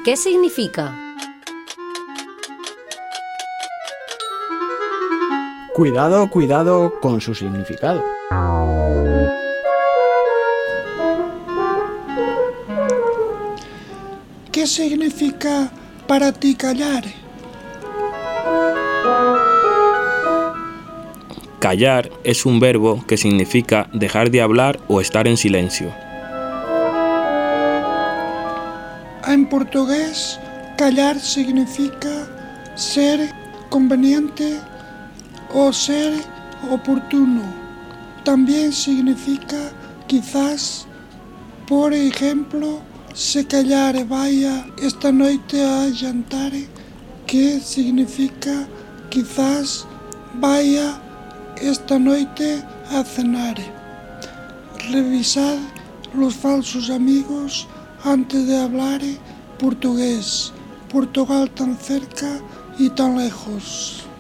¿Qué significa? Cuidado, cuidado con su significado. ¿Qué significa para ti callar? Callar es un verbo que significa dejar de hablar o estar en silencio. En portugués, callar significa ser conveniente o ser oportuno. También significa quizás, por ejemplo, se callar vaya esta noite a jantar, que significa quizás vaya esta noite a cenar. Revisad los falsos amigos antes de hablar portugués. Portugal tan cerca y tan lejos.